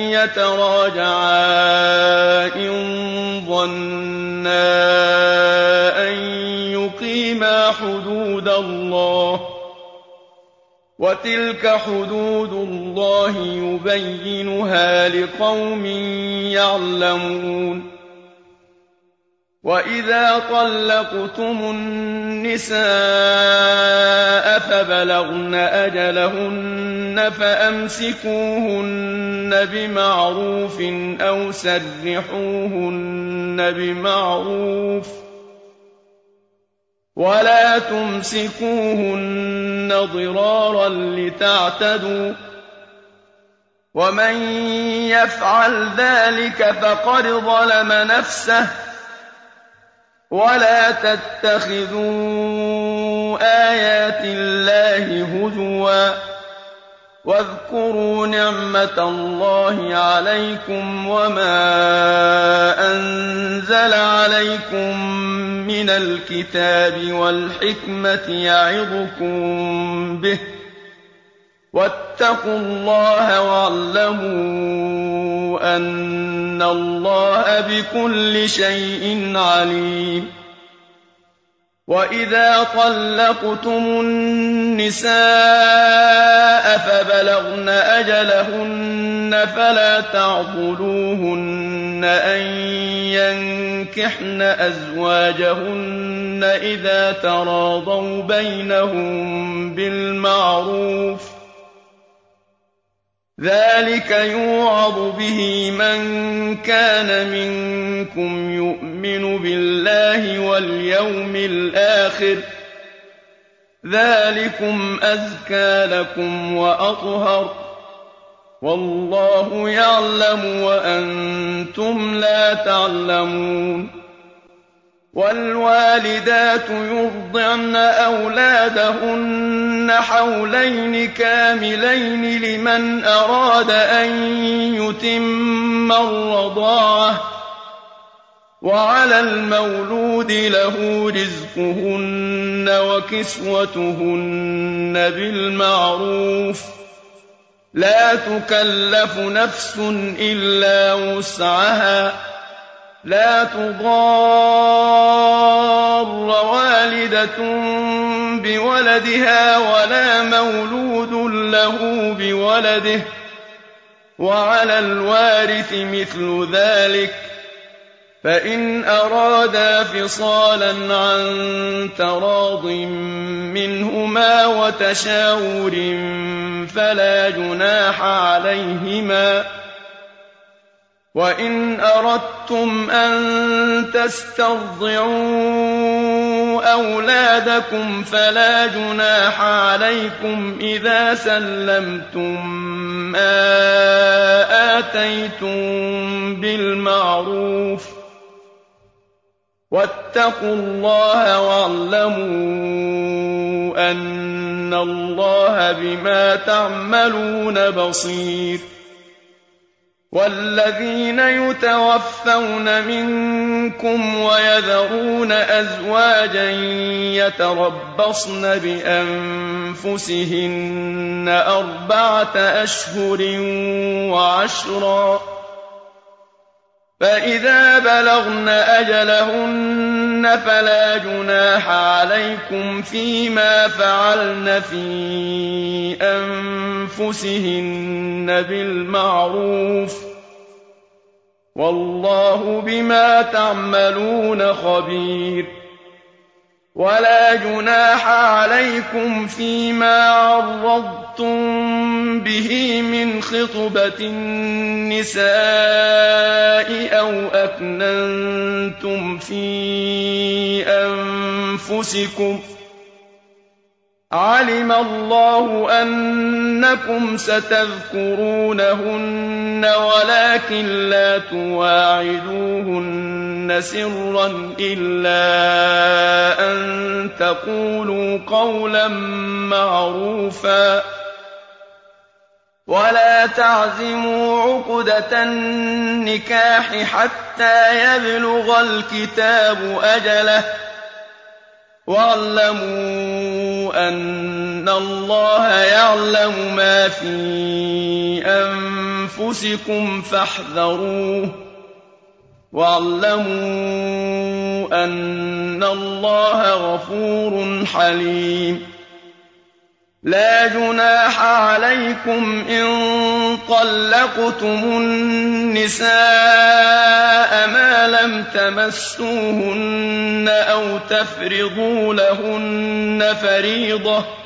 يَتَرَاجَعَا إِن ظَنَّا أَن يُقِيمَا حُدُودَ اللَّهِ ۗ وَتِلْكَ حُدُودُ اللَّهِ يُبَيِّنُهَا لِقَوْمٍ يَعْلَمُونَ. وَإِذَا طَلَّقْتُمُ النِّسَاءَ فَبَلَغْنَ أَجَلَهُنَّ فَأَمْسِكُوهُنَّ بِمَعْرُوفٍ أَوْ سَرِّحُوهُنَّ بِمَعْرُوفٍ ۚ وَلَا تُمْسِكُوهُنَّ ضِرَارًا لِّتَعْتَدُوا ۚ وَمَن يَفْعَلْ ذَٰلِكَ فَقَدْ ظَلَمَ نَفْسَهُ ۚ وَلَا تَتَّخِذُوا آيَاتِ اللَّهِ هُزُوًا ۚ وَاذْكُرُوا نِعْمَةَ اللَّهِ عَلَيْكُمْ وَمَا أَنزَلَ عَلَيْكُم مِّنَ الْكِتَابِ وَالْحِكْمَةِ يَعِظُكُم بِهِ ۚ وَاتَّقُوا اللَّهَ وَاعْلَمُوا أَنَّ اللَّهَ بِكُلِّ شَيْءٍ عَلِيمٌ. وَإِذَا طَلَّقْتُمُ النِّسَاءَ فَبَلَغْنَ أَجَلَهُنَّ فَلَا تَعْضُلُوهُنَّ أَن يَنكِحْنَ أَزْوَاجَهُنَّ إِذَا تَرَاضَوْا بَيْنَهُم بِالْمَعْرُوفِ ۗ ذَٰلِكَ يُوعَظُ بِهِ مَن كَانَ مِنكُمْ يُؤْمِنُ بِاللَّهِ وَالْيَوْمِ الْآخِرِ ۗ ذَٰلِكُمْ أَزْكَىٰ لَكُمْ وَأَطْهَرُ ۗ وَاللَّهُ يَعْلَمُ وَأَنتُمْ لَا تَعْلَمُونَ. وَالْوَالِدَاتُ يُرْضِعْنَ أَوْلَادَهُنَّ حَوْلَيْنِ كَامِلَيْنِ لِمَنْ أَرَادَ أَن يُتِمَّ الرَّضَاعَةَ ۚ وَعَلَى الْمَوْلُودِ لَهُ رِزْقُهُنَّ وَكِسْوَتُهُنَّ بِالْمَعْرُوفِ ۚ لَا تُكَلَّفُ نَفْسٌ إِلَّا وُسْعَهَا ۚ لَا تُضَارَّ وَالِدَةٌ بِوَلَدِهَا وَلَا مَوْلُودٌ لَّهُ بِوَلَدِهِ ۚ وَعَلَى الْوَارِثِ مِثْلُ ذَٰلِكَ ۗ فَإِنْ أَرَادَا فِصَالًا عَن تَرَاضٍ مِّنْهُمَا وَتَشَاوُرٍ فَلَا جُنَاحَ عَلَيْهِمَا ۗ وَإِنْ أَرَدتُّمْ أَن تَسْتَرْضِعُوا أَوْلَادَكُمْ فَلَا جُنَاحَ عَلَيْكُمْ إِذَا سَلَّمْتُم مَّا آتَيْتُم بِالْمَعْرُوفِ ۗ وَاتَّقُوا اللَّهَ وَاعْلَمُوا أَنَّ اللَّهَ بِمَا تَعْمَلُونَ بَصِيرٌ. وَالَّذِينَ يُتَوَفَّوْنَ مِنكُمْ وَيَذَرُونَ أَزْوَاجًا يَتَرَبَّصْنَ بِأَنفُسِهِنَّ أَرْبَعَةَ أَشْهُرٍ وَعَشْرًا ۖ فَإِذَا بَلَغْنَ أَجَلَهُنَّ فَلَا جُنَاحَ عَلَيْكُمْ فِيمَا فَعَلْنَ فِي أَنفُسِهِنَّ بِالْمَعْرُوفِ ۗ وَاللَّهُ بِمَا تَعْمَلُونَ خَبِيرٌ. وَلَا جُنَاحَ عَلَيْكُمْ فِيمَا عَرَّضْتُم بِهِ مِنْ خِطْبَةِ النِّسَاءِ أَوْ أَكْنَنتُمْ فِي أَنفُسِكُمْ ۚ عَلِمَ اللَّهُ أَنَّكُمْ سَتَذْكُرُونَهُنَّ وَلَٰكِن لَّا تُوَاعِدُوهُنَّ سِرًّا إِلَّا أَن تَقُولُوا قَوْلًا مَّعْرُوفًا ۚ وَلَا تَعْزِمُوا عُقْدَةَ النِّكَاحِ حَتَّىٰ يَبْلُغَ الْكِتَابُ أَجَلَهُ ۚ وَاعْلَمُوا أَنَّ اللَّهَ يَعْلَمُ مَا فِي أَنفُسِكُمْ فَاحْذَرُوهُ ۚ وَاعْلَمُوا أَنَّ اللَّهَ غَفُورٌ حَلِيمٌ. لَا جُنَاحَ عَلَيْكُمْ إِن طَلَّقْتُمُ النِّسَاءَ مَا لَمْ تَمَسُّوهُنَّ أَوْ تَفْرِضُوا لَهُنَّ فَرِيضَةً ۚ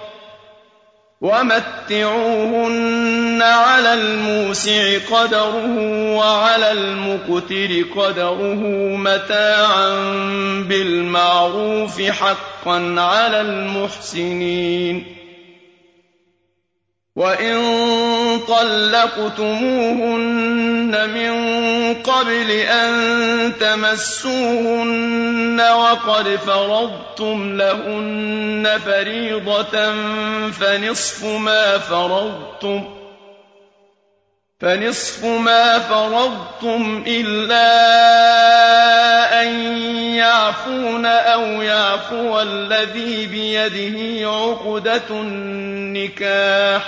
وَمَتِّعُوهُنَّ عَلَى الْمُوسِعِ قَدَرُهُ وَعَلَى الْمُقْتِرِ قَدَرُهُ مَتَاعًا بِالْمَعْرُوفِ حَقًّا عَلَى الْمُحْسِنِينَ. وَإِن طَلَّقْتُمُوهُنَّ مِن قَبْلِ أَن تَمَسُّوهُنَّ وَقَدْ فَرَضْتُمْ لَهُنَّ فَرِيضَةً فَنِصْفُ مَا فَرَضْتُمْ إِلَّا أَن يَعْفُونَ أَوْ يَعْفُوَ الَّذِي بِيَدِهِ عُقْدَةُ النِّكَاحِ ۚ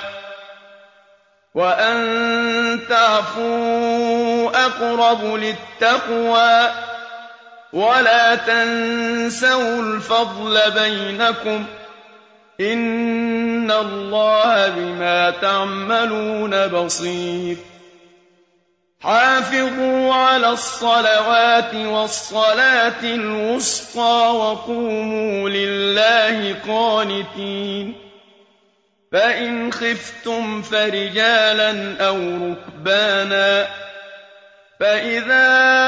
وَأَن تَعْفُوا أَقْرَبُ لِلتَّقْوَىٰ ۚ وَلَا تَنسَوُا الْفَضْلَ بَيْنَكُمْ ۚ إِنَّ اللَّهَ بِمَا تَعْمَلُونَ بَصِيرٌ. حَافِظُوا عَلَى الصَّلَوَاتِ وَالصَّلَاةِ الْوُسْطَىٰ وَقُومُوا لِلَّهِ قَانِتِينَ. فَإِنْ خِفْتُمْ فَرِجَالًا أَوْ رُكْبَانًا ۖ فَإِذَا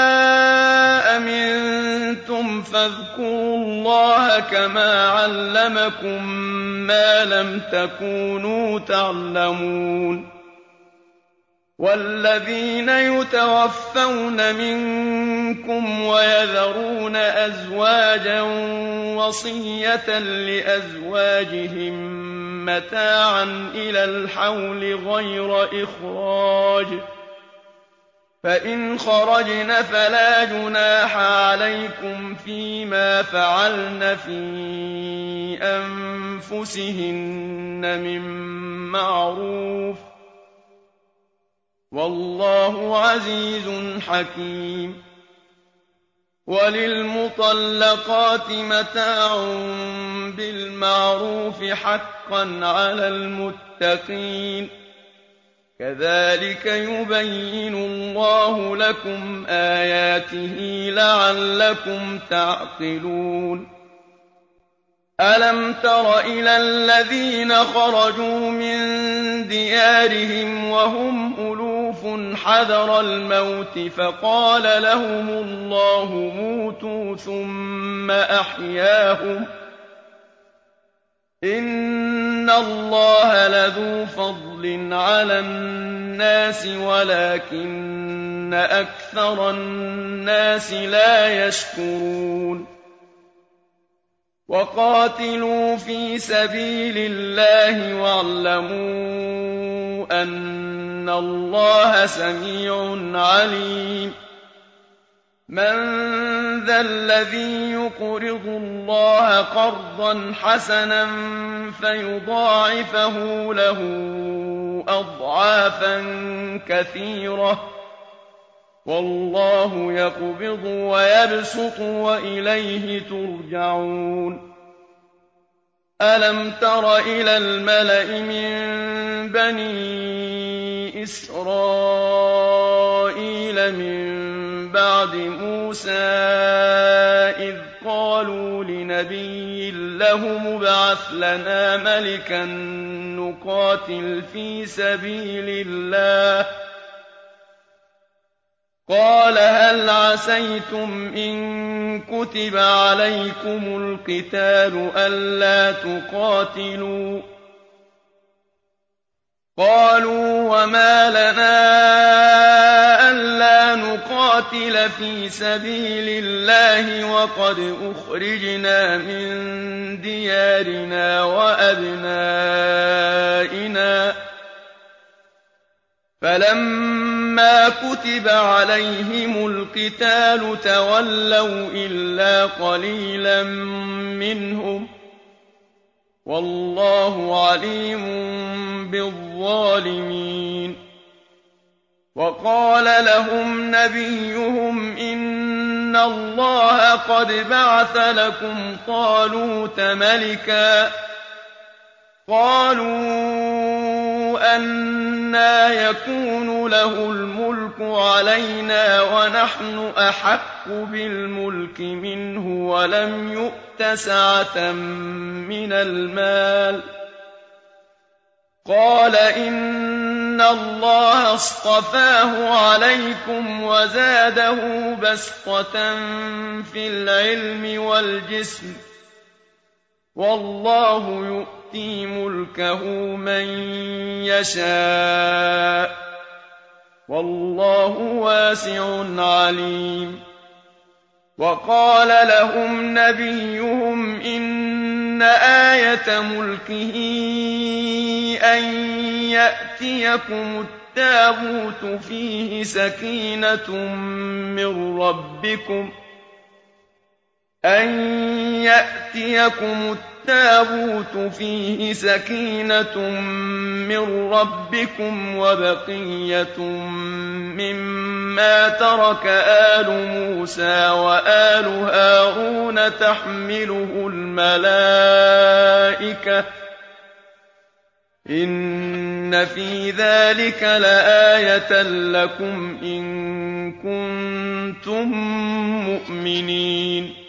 أَمِنتُمْ فَاذْكُرُوا اللَّهَ كَمَا عَلَّمَكُم مَّا لَمْ تَكُونُوا تَعْلَمُونَ. وَالَّذِينَ يُتَوَفَّوْنَ مِنكُمْ وَيَذَرُونَ أَزْوَاجًا وَصِيَّةً لِّأَزْوَاجِهِم مَّتَاعًا إِلَى الْحَوْلِ غَيْرَ إِخْرَاجٍ ۚ فَإِنْ خَرَجْنَ فَلَا جُنَاحَ عَلَيْكُمْ فِيمَا فَعَلْنَ فِي أَنفُسِهِنَّ مِن مَّعْرُوفٍ ۗ وَاللَّهُ عَزِيزٌ حَكِيمٌ. وَلِلْمُطَلَّقَاتِ مَتَاعٌ بِالْمَعْرُوفِ حَقًّا عَلَى الْمُتَّقِينَ. كَذَٰلِكَ يُبَيِّنُ اللَّهُ لَكُمْ آيَاتِهِ لَعَلَّكُمْ تَعْقِلُونَ. أَلَمْ تَرَ إِلَى الَّذِينَ خَرَجُوا مِن دِيَارِهِمْ وَهُمْ أُلُوفٌ حَذَرَ الْمَوْتِ فَقَالَ لَهُمُ اللَّهُ مُوتُوا ثُمَّ أَحْيَاهُمْ ۚ إِنَّ اللَّهَ لَذُو فَضْلٍ عَلَى النَّاسِ وَلَٰكِنَّ أَكْثَرَ النَّاسِ لَا يَشْكُرُونَ. وَقَاتِلُوا فِي سَبِيلِ اللَّهِ وَاعْلَمُوا أَنَّ إِنَّ اللَّهَ سَمِيعٌ عَلِيمٌ مَّن ذَا الَّذِي يُقْرِضُ اللَّهَ قَرْضًا حَسَنًا فَيُضَاعِفَهُ لَهُ أَضْعَافًا كَثِيرَةً ۚ وَاللَّهُ يَقْبِضُ وَيَبْسُطُ وَإِلَيْهِ تُرْجَعُونَ أَلَمْ تَرَ إِلَى الْمَلَإِ مِن بَنِي إِسْرَائِيلَ مِن بَعْدِ مُوسَىٰ إِذْ قَالُوا لِنَبِيٍّ لَّهُمُ ابْعَثْ لَنَا مَلِكًا نُّقَاتِلْ فِي سَبِيلِ اللَّهِ ۖ قَالَ هَلْ عَسَيْتُمْ إِن كُتِبَ عَلَيْكُمُ الْقِتَالُ أَلَّا تُقَاتِلُوا ۖ قَالُوا وَمَا لَنَا أَلَّا نُقَاتِلَ فِي سَبِيلِ اللَّهِ وَقَدْ أُخْرِجْنَا مِن دِيَارِنَا وَأَبْنَائِنَا ۖ فَلَمَّا كُتِبَ عَلَيْهِمُ الْقِتَالُ تَوَلَّوْا إِلَّا قَلِيلًا مِّنْهُمْ ۗ وَاللَّهُ عَلِيمٌ بِالظَّالِمِينَ وَقَالَ لَهُمْ نَبِيُّهُمْ إِنَّ اللَّهَ قَدْ بَعَثَ لَكُمْ طَالُوتَ مَلِكًا ۚ قَالُوا أَنَّىٰ يَكُونُ لَهُ الْمُلْكُ عَلَيْنَا وَنَحْنُ أَحَقُّ بِالْمُلْكِ مِنْهُ وَلَمْ يُؤْتَ سَعَةً مِّنَ الْمَالِ ۚ قَالَ إِنَّ اللَّهَ اصْطَفَاهُ عَلَيْكُمْ وَزَادَهُ بَسْطَةً فِي الْعِلْمِ وَالْجِسْمِ ۖ وَاللَّهُ يُؤْتِي مُلْكَهُ مَن يَشَاءُ ۚ وَاللَّهُ وَاسِعٌ عَلِيمٌ وَقَالَ لَهُمْ نَبِيُّهُمْ إِنَّ آيَةَ مُلْكِهِ أَن يَأْتِيَكُمُ التَّابُوتُ فِيهِ سَكِينَةٌ مِّن رَّبِّكُمْ وَبَقِيَّةٌ مِّمَّا تَرَكَ آلُ مُوسَىٰ وَآلُ هَارُونَ تَحْمِلُهُ الْمَلَائِكَةُ ۚ إِنَّ فِي ذَٰلِكَ لَآيَةً لَّكُمْ إِن كُنتُم مُّؤْمِنِينَ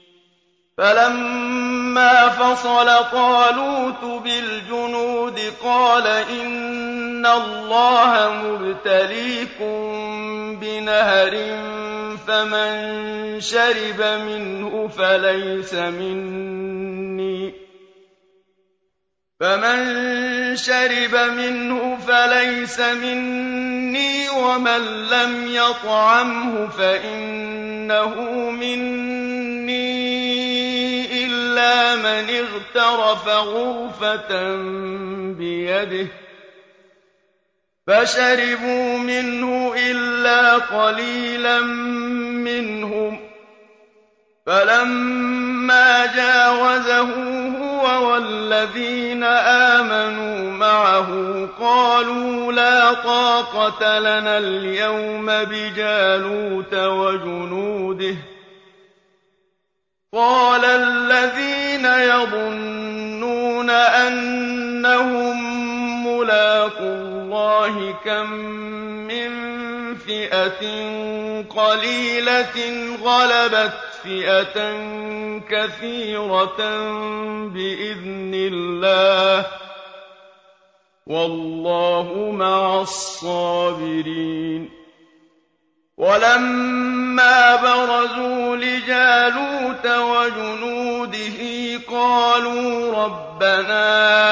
فَلَمَّا فَصَلَ طَالُوتُ بِالْجُنُودِ قَالَ إِنَّ اللَّهَ مُبْتَلِيكُم بِنَهَرٍ فَمَن شَرِبَ مِنْهُ فَلَيْسَ مِنِّي وَمَن لَّمْ يَطْعَمْهُ فَإِنَّهُ مِنِّي إِلَّا مَنِ اغْتَرَفَ غُرْفَةً بِيَدِهِ ۚ فَشَرِبُوا مِنْهُ إِلَّا قَلِيلًا مِّنْهُمْ ۚ فَلَمَّا جَاوَزَهُ هُوَ وَالَّذِينَ آمَنُوا مَعَهُ قَالُوا لَا طَاقَةَ لَنَا الْيَوْمَ بِجَالُوتَ وَجُنُودِهِ ۚ قَالَ الَّذِينَ يَظُنُّونَ أَنَّهُم مُّلَاقُو اللَّهِ كَم مِّن فِئَةٍ قَلِيلَةٍ غَلَبَتْ فِئَةً كَثِيرَةً بِإِذْنِ اللَّهِ ۗ وَاللَّهُ مَعَ الصَّابِرِينَ وَلَمَّا بَرَزُوا لِجَالُوتَ وَجُنُودِهِ قَالُوا رَبَّنَا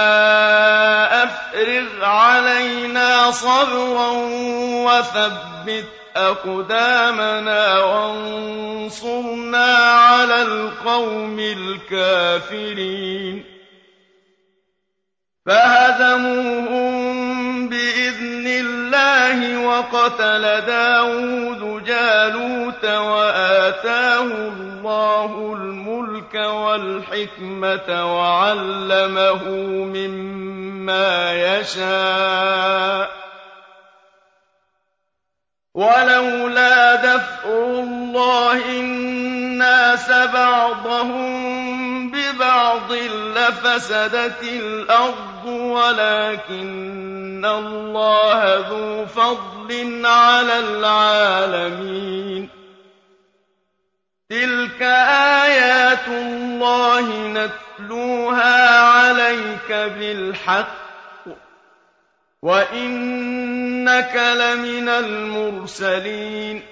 أَفْرِغْ عَلَيْنَا صَبْرًا وَثَبِّتْ أَقْدَامَنَا وَانصُرْنَا عَلَى الْقَوْمِ الْكَافِرِينَ فَهَزَمُوهُم بِإِذْنِ اللَّهِ وَقَتَلَ دَاوُودُ جَالُوتَ وَآتَاهُ اللَّهُ الْمُلْكَ وَالْحِكْمَةَ وَعَلَّمَهُ مِمَّا يَشَاءُ ۗ وَلَوْلَا دَفْعُ اللَّهِ النَّاسَ بَعْضَهُم بِبَعْضٍ لَّفَسَدَتِ الْأَرْضُ وَلَٰكِنَّ اللَّهَ ذُو فَضْلٍ عَلَى الْعَالَمِينَ تِلْكَ آيَاتُ اللَّهِ نَتْلُوهَا عَلَيْكَ بِالْحَقِّ ۚ وَإِنَّكَ لَمِنَ الْمُرْسَلِينَ